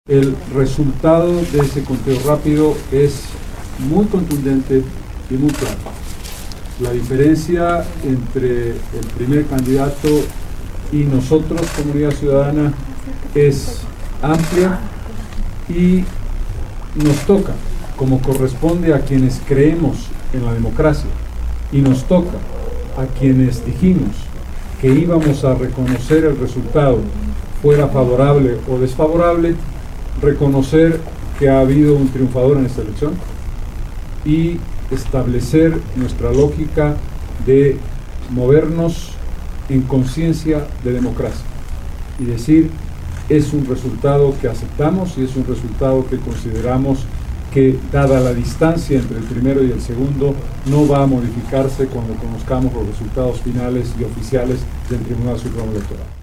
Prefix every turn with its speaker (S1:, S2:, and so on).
S1: El resultado de ese conteo rápido es muy contundente y muy claro. La diferencia entre el primer candidato y nosotros, comunidad ciudadana, es amplia y nos toca, como corresponde a quienes creemos en la democracia, y nos toca a quienes dijimos que íbamos a reconocer el resultado, fuera favorable o desfavorable, reconocer que ha habido un triunfador en esta elección y establecer nuestra lógica de movernos en conciencia de democracia y decir, es un resultado que aceptamos y es un resultado que consideramos que, dada la distancia entre el primero y el segundo, no va a modificarse cuando conozcamos los resultados finales y oficiales del Tribunal Supremo Electoral.